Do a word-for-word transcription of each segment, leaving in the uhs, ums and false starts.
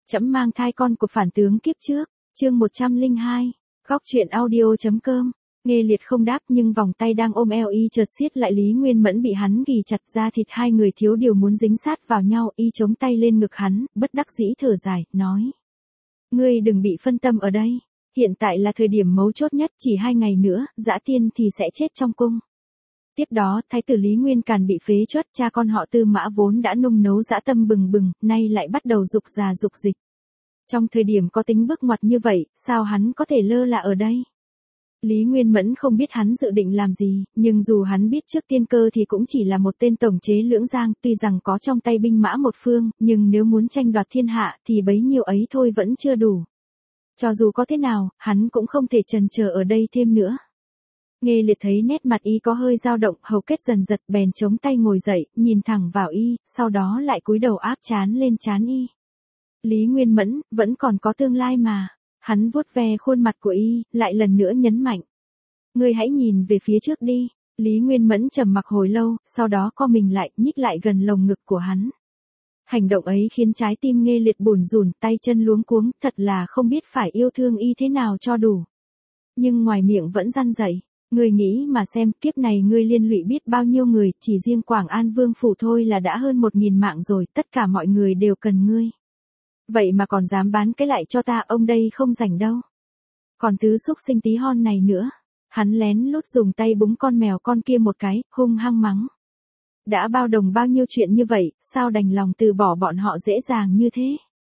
Trẫm mang thai con của phản tướng kiếp trước, chương một trăm lẻ hai, góc truyện audio.com. Nghe Liệt không đáp nhưng vòng tay đang ôm eo y chợt siết lại. Lý Nguyên Mẫn bị hắn ghì chặt ra thịt, hai người thiếu điều muốn dính sát vào nhau. Y chống tay lên ngực hắn, bất đắc dĩ thở dài, nói: Ngươi đừng bị phân tâm ở đây. Hiện tại là thời điểm mấu chốt nhất, chỉ hai ngày nữa, Dã Tiên thì sẽ chết trong cung. Tiếp đó, thái tử Lý Nguyên Càn bị phế truất, cha con họ Tư Mã vốn đã nung nấu dã tâm bừng bừng, nay lại bắt đầu dục già dục dịch. Trong thời điểm có tính bước ngoặt như vậy, sao hắn có thể lơ là ở đây? Lý Nguyên Mẫn không biết hắn dự định làm gì, nhưng dù hắn biết trước tiên cơ thì cũng chỉ là một tên tổng chế lưỡng giang, tuy rằng có trong tay binh mã một phương, nhưng nếu muốn tranh đoạt thiên hạ thì bấy nhiêu ấy thôi vẫn chưa đủ. Cho dù có thế nào, hắn cũng không thể chần chờ ở đây thêm nữa. Nghe Liệt thấy nét mặt y có hơi dao động, hầu kết dần giật, bèn chống tay ngồi dậy, nhìn thẳng vào y, sau đó lại cúi đầu áp trán lên trán y. Lý Nguyên Mẫn, vẫn còn có tương lai mà. Hắn vuốt ve khuôn mặt của y, lại lần nữa nhấn mạnh: Ngươi hãy nhìn về phía trước đi. Lý Nguyên Mẫn trầm mặc hồi lâu, sau đó co mình lại, nhích lại gần lồng ngực của hắn. Hành động ấy khiến trái tim Nghe Liệt bủn rủn, tay chân luống cuống, thật là không biết phải yêu thương y thế nào cho đủ. Nhưng ngoài miệng vẫn răn dạy: Ngươi nghĩ mà xem, kiếp này ngươi liên lụy biết bao nhiêu người, chỉ riêng Quảng An Vương phủ thôi là đã hơn một nghìn mạng rồi, tất cả mọi người đều cần ngươi. Vậy mà còn dám bán cái lại cho ta, ông đây không rảnh đâu. Còn tứ xúc sinh tí hon này nữa. Hắn lén lút dùng tay búng con mèo con kia một cái, hung hăng mắng: Đã bao đồng bao nhiêu chuyện như vậy, sao đành lòng từ bỏ bọn họ dễ dàng như thế?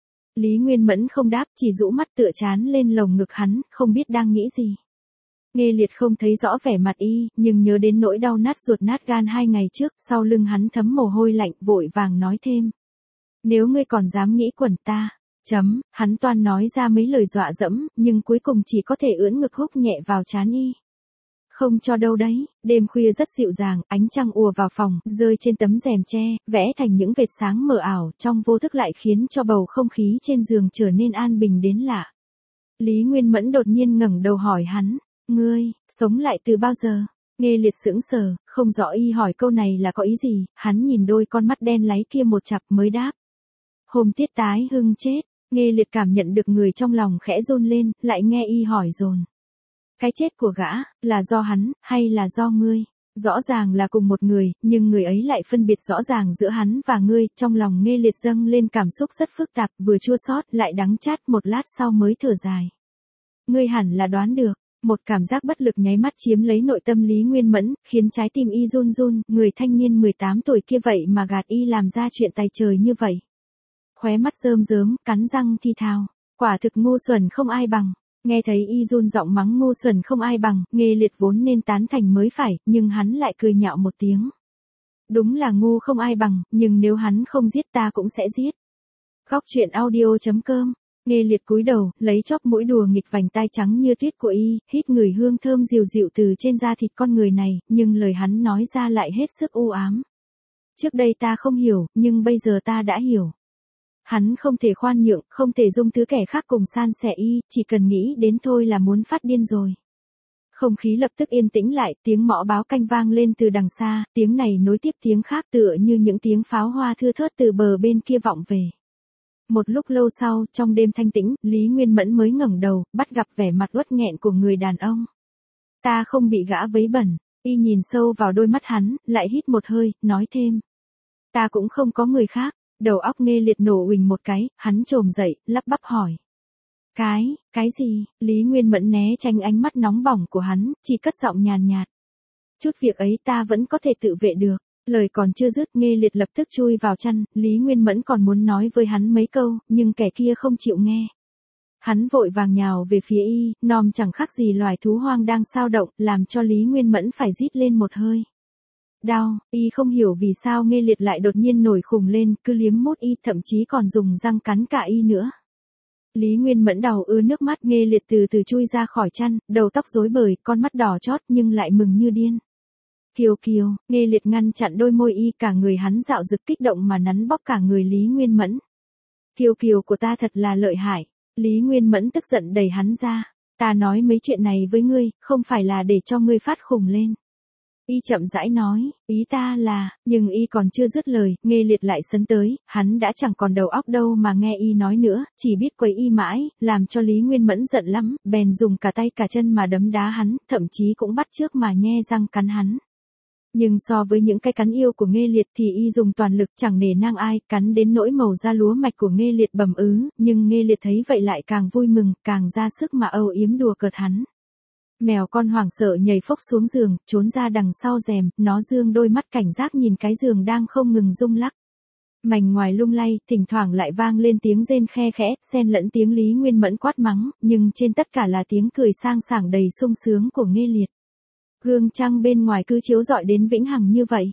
Lý Nguyên Mẫn không đáp, chỉ rũ mắt tựa trán lên lồng ngực hắn, không biết đang nghĩ gì. Nghe Liệt không thấy rõ vẻ mặt y, nhưng nhớ đến nỗi đau nát ruột nát gan hai ngày trước, sau lưng hắn thấm mồ hôi lạnh, vội vàng nói thêm: Nếu ngươi còn dám nghĩ quẩn ta, chấm, hắn toan nói ra mấy lời dọa dẫm, nhưng cuối cùng chỉ có thể ưỡn ngực húc nhẹ vào trán y. Không cho đâu đấy. Đêm khuya rất dịu dàng, ánh trăng ùa vào phòng, rơi trên tấm rèm tre, vẽ thành những vệt sáng mờ ảo, trong vô thức lại khiến cho bầu không khí trên giường trở nên an bình đến lạ. Lý Nguyên Mẫn đột nhiên ngẩng đầu hỏi hắn: Ngươi, sống lại từ bao giờ? Nghe Liệt sững sờ, không rõ y hỏi câu này là có ý gì, hắn nhìn đôi con mắt đen láy kia một chặp mới đáp: Hôm Tiết Tái Hưng chết. Nghe Liệt cảm nhận được người trong lòng khẽ run lên, lại nghe y hỏi dồn: Cái chết của gã, là do hắn, hay là do ngươi? Rõ ràng là cùng một người, nhưng người ấy lại phân biệt rõ ràng giữa hắn và ngươi. Trong lòng Nghe Liệt dâng lên cảm xúc rất phức tạp, vừa chua xót lại đắng chát, một lát sau mới thở dài: Ngươi hẳn là đoán được. Một cảm giác bất lực nháy mắt chiếm lấy nội tâm Lý Nguyên Mẫn, khiến trái tim y run run, người thanh niên mười tám tuổi kia vậy mà gạt y làm ra chuyện tài trời như vậy. Khóe mắt rơm rớm, cắn răng thi thào: Quả thực ngu xuẩn không ai bằng. Nghe thấy y run giọng mắng ngu xuẩn không ai bằng, Nghe Liệt vốn nên tán thành mới phải, nhưng hắn lại cười nhạo một tiếng: Đúng là ngu không ai bằng, nhưng nếu hắn không giết ta cũng sẽ giết. Góc truyện audio.com. Nghe Liệt cúi đầu, lấy chóp mũi đùa nghịch vành tai trắng như tuyết của y, hít người hương thơm dịu dịu từ trên da thịt con người này, nhưng lời hắn nói ra lại hết sức u ám. Trước đây ta không hiểu, nhưng bây giờ ta đã hiểu. Hắn không thể khoan nhượng, không thể dung thứ kẻ khác cùng san sẻ y, chỉ cần nghĩ đến thôi là muốn phát điên rồi. Không khí lập tức yên tĩnh lại, tiếng mõ báo canh vang lên từ đằng xa, tiếng này nối tiếp tiếng khác tựa như những tiếng pháo hoa thưa thớt từ bờ bên kia vọng về. Một lúc lâu sau, trong đêm thanh tĩnh, Lý Nguyên Mẫn mới ngẩng đầu, bắt gặp vẻ mặt uất nghẹn của người đàn ông. Ta không bị gã vấy bẩn. Y nhìn sâu vào đôi mắt hắn, lại hít một hơi, nói thêm: Ta cũng không có người khác. Đầu óc Nghe Liệt nổ uỳnh một cái, hắn trồm dậy, lắp bắp hỏi: Cái, cái gì? Lý Nguyên Mẫn né tránh ánh mắt nóng bỏng của hắn, chỉ cất giọng nhàn nhạt: Chút việc ấy ta vẫn có thể tự vệ được. Lời còn chưa dứt, Nghe Liệt lập tức chui vào chăn. Lý Nguyên Mẫn còn muốn nói với hắn mấy câu, nhưng kẻ kia không chịu nghe. Hắn vội vàng nhào về phía y, nom chẳng khác gì loài thú hoang đang xao động, làm cho Lý Nguyên Mẫn phải rít lên một hơi. Đau, y không hiểu vì sao Nghe Liệt lại đột nhiên nổi khùng lên, cứ liếm mốt y, thậm chí còn dùng răng cắn cả y nữa. Lý Nguyên Mẫn đau ứa nước mắt. Nghe Liệt từ từ chui ra khỏi chăn, đầu tóc rối bời, con mắt đỏ chót nhưng lại mừng như điên. Kiều Kiều, Nghe Liệt ngăn chặn đôi môi y, cả người hắn dạo dực kích động mà nắn bóp cả người Lý Nguyên Mẫn. Kiều Kiều của ta thật là lợi hại. Lý Nguyên Mẫn tức giận đẩy hắn ra. Ta nói mấy chuyện này với ngươi, không phải là để cho ngươi phát khùng lên. Y chậm rãi nói, ý ta là, nhưng Y còn chưa dứt lời, Nghê Liệt lại sấn tới, hắn đã chẳng còn đầu óc đâu mà nghe Y nói nữa, chỉ biết quấy Y mãi, làm cho Lý Nguyên Mẫn giận lắm, bèn dùng cả tay cả chân mà đấm đá hắn, thậm chí cũng bắt chước mà nhe răng cắn hắn. Nhưng so với những cái cắn yêu của Nghê Liệt thì Y dùng toàn lực chẳng nể nang ai, cắn đến nỗi màu da lúa mạch của Nghê Liệt bầm ứ, nhưng Nghê Liệt thấy vậy lại càng vui mừng, càng ra sức mà âu yếm đùa cợt hắn. Mèo con hoảng sợ nhảy phốc xuống giường, trốn ra đằng sau rèm, nó dương đôi mắt cảnh giác nhìn cái giường đang không ngừng rung lắc. Mảnh ngoài lung lay, thỉnh thoảng lại vang lên tiếng rên khe khẽ, xen lẫn tiếng Lý Nguyên Mẫn quát mắng, nhưng trên tất cả là tiếng cười sang sảng đầy sung sướng của Nghê Liệt. Gương trăng bên ngoài cứ chiếu rọi đến vĩnh hằng như vậy.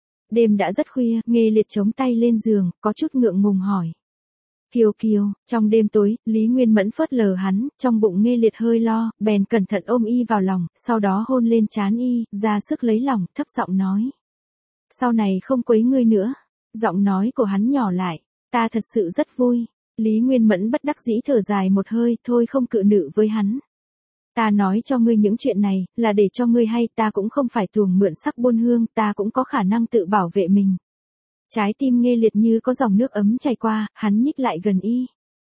Đêm đã rất khuya, Nghê Liệt chống tay lên giường, có chút ngượng ngùng hỏi. Kiều Kiều, trong đêm tối, Lý Nguyên Mẫn phớt lờ hắn, trong bụng Nghê Liệt hơi lo, bèn cẩn thận ôm Y vào lòng, sau đó hôn lên trán Y, ra sức lấy lòng, thấp giọng nói. Sau này không quấy ngươi nữa. Giọng nói của hắn nhỏ lại, ta thật sự rất vui. Lý Nguyên Mẫn bất đắc dĩ thở dài một hơi, thôi không cự nữ với hắn. Ta nói cho ngươi những chuyện này, là để cho ngươi hay, ta cũng không phải tuồng mượn sắc buôn hương, ta cũng có khả năng tự bảo vệ mình. Trái tim Nghê Liệt như có dòng nước ấm chảy qua, hắn nhích lại gần Y.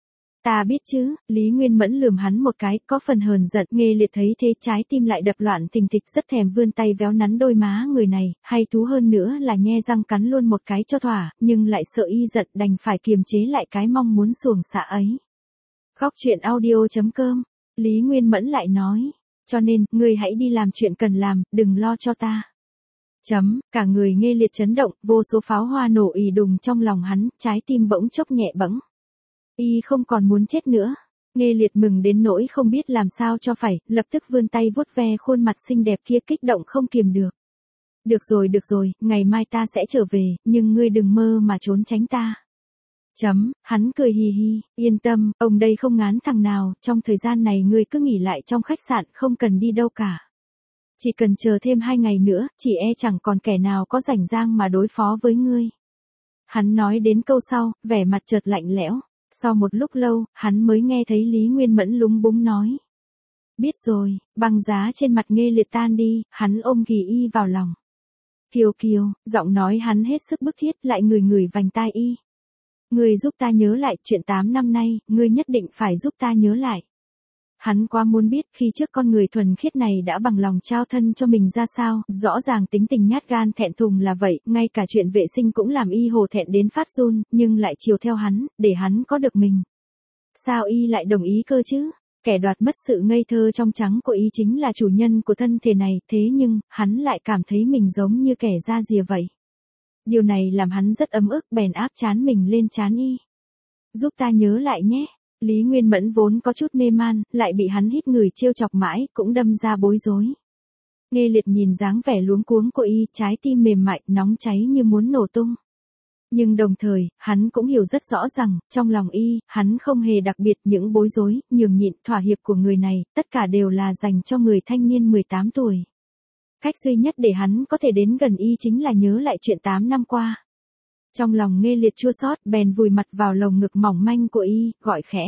Ta biết chứ, Lý Nguyên Mẫn lườm hắn một cái, có phần hờn giận, Nghê Liệt thấy thế trái tim lại đập loạn thình thịch, rất thèm vươn tay véo nắn đôi má người này, hay thú hơn nữa là nhe răng cắn luôn một cái cho thỏa, nhưng lại sợ Y giận đành phải kiềm chế lại cái mong muốn xuồng xạ ấy. Góc truyện audio chấm com, Lý Nguyên Mẫn lại nói, cho nên, ngươi hãy đi làm chuyện cần làm, đừng lo cho ta. Chấm, cả người Nghê Liệt chấn động, vô số pháo hoa nổ ì đùng trong lòng hắn, trái tim bỗng chốc nhẹ bẫng. Y không còn muốn chết nữa. Nghê Liệt mừng đến nỗi không biết làm sao cho phải, lập tức vươn tay vuốt ve khuôn mặt xinh đẹp kia kích động không kiềm được. Được rồi được rồi, ngày mai ta sẽ trở về, nhưng ngươi đừng mơ mà trốn tránh ta. Chấm, hắn cười hì hì, yên tâm, ông đây không ngán thằng nào, trong thời gian này ngươi cứ nghỉ lại trong khách sạn, không cần đi đâu cả. Chỉ cần chờ thêm hai ngày nữa, chỉ e chẳng còn kẻ nào có rảnh rang mà đối phó với ngươi. Hắn nói đến câu sau, vẻ mặt chợt lạnh lẽo. Sau một lúc lâu, hắn mới nghe thấy Lý Nguyên Mẫn lúng búng nói. Biết rồi, băng giá trên mặt Nghê Liệt tan đi, hắn ôm ghì Y vào lòng. Kiều Kiều, giọng nói hắn hết sức bức thiết, lại ngửi ngửi vành tai Y. Ngươi giúp ta nhớ lại chuyện tám năm nay, ngươi nhất định phải giúp ta nhớ lại. Hắn quá muốn biết khi trước con người thuần khiết này đã bằng lòng trao thân cho mình ra sao, rõ ràng tính tình nhát gan thẹn thùng là vậy, ngay cả chuyện vệ sinh cũng làm Y hổ thẹn đến phát run, nhưng lại chiều theo hắn, để hắn có được mình. Sao Y lại đồng ý cơ chứ? Kẻ đoạt mất sự ngây thơ trong trắng của Y chính là chủ nhân của thân thể này, thế nhưng, hắn lại cảm thấy mình giống như kẻ da rìa vậy. Điều này làm hắn rất ấm ức, bèn áp trán mình lên trán Y. Giúp ta nhớ lại nhé. Lý Nguyên Mẫn vốn có chút mê man, lại bị hắn hít người trêu chọc mãi, cũng đâm ra bối rối. Nghê Liệt nhìn dáng vẻ luống cuống của Y, trái tim mềm mại, nóng cháy như muốn nổ tung. Nhưng đồng thời, hắn cũng hiểu rất rõ rằng, trong lòng Y, hắn không hề đặc biệt, những bối rối, nhường nhịn, thỏa hiệp của người này, tất cả đều là dành cho người thanh niên mười tám tuổi. Cách duy nhất để hắn có thể đến gần Y chính là nhớ lại chuyện tám năm qua. Trong lòng Nghê Liệt chua xót, bèn vùi mặt vào lồng ngực mỏng manh của Y, gọi khẽ.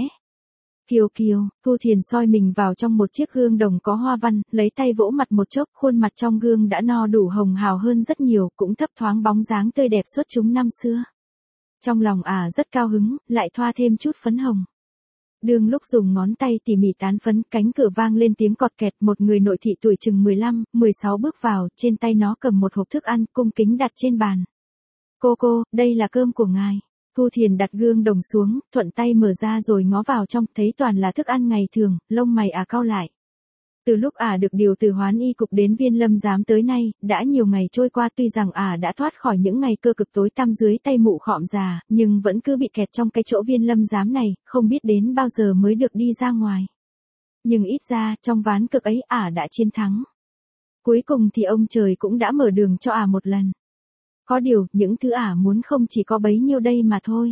Kiều Kiều, Thu Thiền soi mình vào trong một chiếc gương đồng có hoa văn, lấy tay vỗ mặt một chốc, khuôn mặt trong gương đã no đủ hồng hào hơn rất nhiều, cũng thấp thoáng bóng dáng tươi đẹp xuất chúng năm xưa. Trong lòng ả à rất cao hứng, lại thoa thêm chút phấn hồng. Đương lúc dùng ngón tay tỉ mỉ tán phấn, cánh cửa vang lên tiếng cọt kẹt, một người nội thị tuổi chừng mười lăm, mười sáu bước vào, trên tay nó cầm một hộp thức ăn, cung kính đặt trên bàn. Cô cô, đây là cơm của ngài. Thu Thiền đặt gương đồng xuống, thuận tay mở ra rồi ngó vào trong, thấy toàn là thức ăn ngày thường, lông mày ả à cau lại. Từ lúc ả à được điều từ Hoán Y cục đến Viên Lâm giám tới nay, đã nhiều ngày trôi qua, tuy rằng ả à đã thoát khỏi những ngày cơ cực tối tăm dưới tay mụ khọm già, nhưng vẫn cứ bị kẹt trong cái chỗ Viên Lâm giám này, không biết đến bao giờ mới được đi ra ngoài. Nhưng ít ra, trong ván cực ấy ả à đã chiến thắng. Cuối cùng thì ông trời cũng đã mở đường cho ả à một lần. Có điều, những thứ ả à muốn không chỉ có bấy nhiêu đây mà thôi.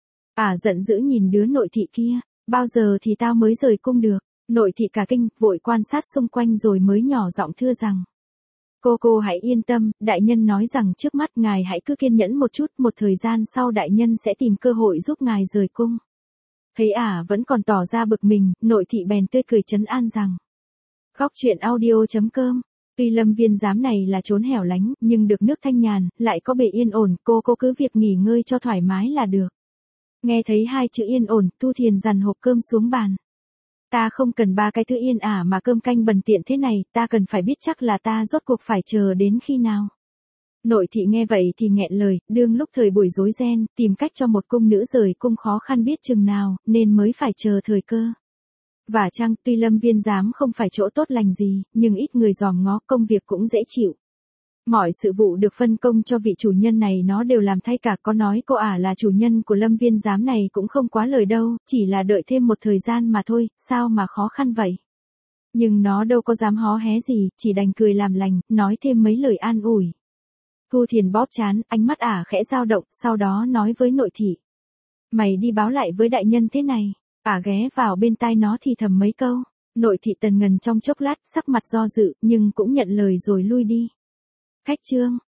Ả à giận dữ nhìn đứa nội thị kia, bao giờ thì tao mới rời cung được. Nội thị cả kinh, vội quan sát xung quanh rồi mới nhỏ giọng thưa rằng. Cô cô hãy yên tâm, đại nhân nói rằng trước mắt ngài hãy cứ kiên nhẫn một chút, một thời gian sau đại nhân sẽ tìm cơ hội giúp ngài rời cung. Thấy ả à vẫn còn tỏ ra bực mình, nội thị bèn tươi cười trấn an rằng. Góc truyện audio chấm com Tuy Lâm Viên Giám này là trốn hẻo lánh, nhưng được nước thanh nhàn, lại có bề yên ổn, cô cô cứ việc nghỉ ngơi cho thoải mái là được. Nghe thấy hai chữ yên ổn, Thu Thiền dằn hộp cơm xuống bàn. Ta không cần ba cái thứ yên ả mà cơm canh bần tiện thế này, ta cần phải biết chắc là ta rốt cuộc phải chờ đến khi nào. Nội thị nghe vậy thì nghẹn lời, đương lúc thời buổi rối ren, tìm cách cho một cung nữ rời cung khó khăn biết chừng nào, nên mới phải chờ thời cơ. Và chăng, tuy Lâm Viên Giám không phải chỗ tốt lành gì, nhưng ít người dòm ngó, công việc cũng dễ chịu. Mọi sự vụ được phân công cho vị chủ nhân này nó đều làm thay cả, có nói cô ả là chủ nhân của Lâm Viên Giám này cũng không quá lời đâu, chỉ là đợi thêm một thời gian mà thôi, sao mà khó khăn vậy. Nhưng nó đâu có dám hó hé gì, chỉ đành cười làm lành, nói thêm mấy lời an ủi. Thu Thiền bóp trán, ánh mắt ả khẽ dao động, sau đó nói với nội thị. Mày đi báo lại với đại nhân thế này. Ả ghé vào bên tai nó thì thầm mấy câu. Nội thị tần ngần trong chốc lát, sắc mặt do dự, nhưng cũng nhận lời rồi lui đi. Khách trương,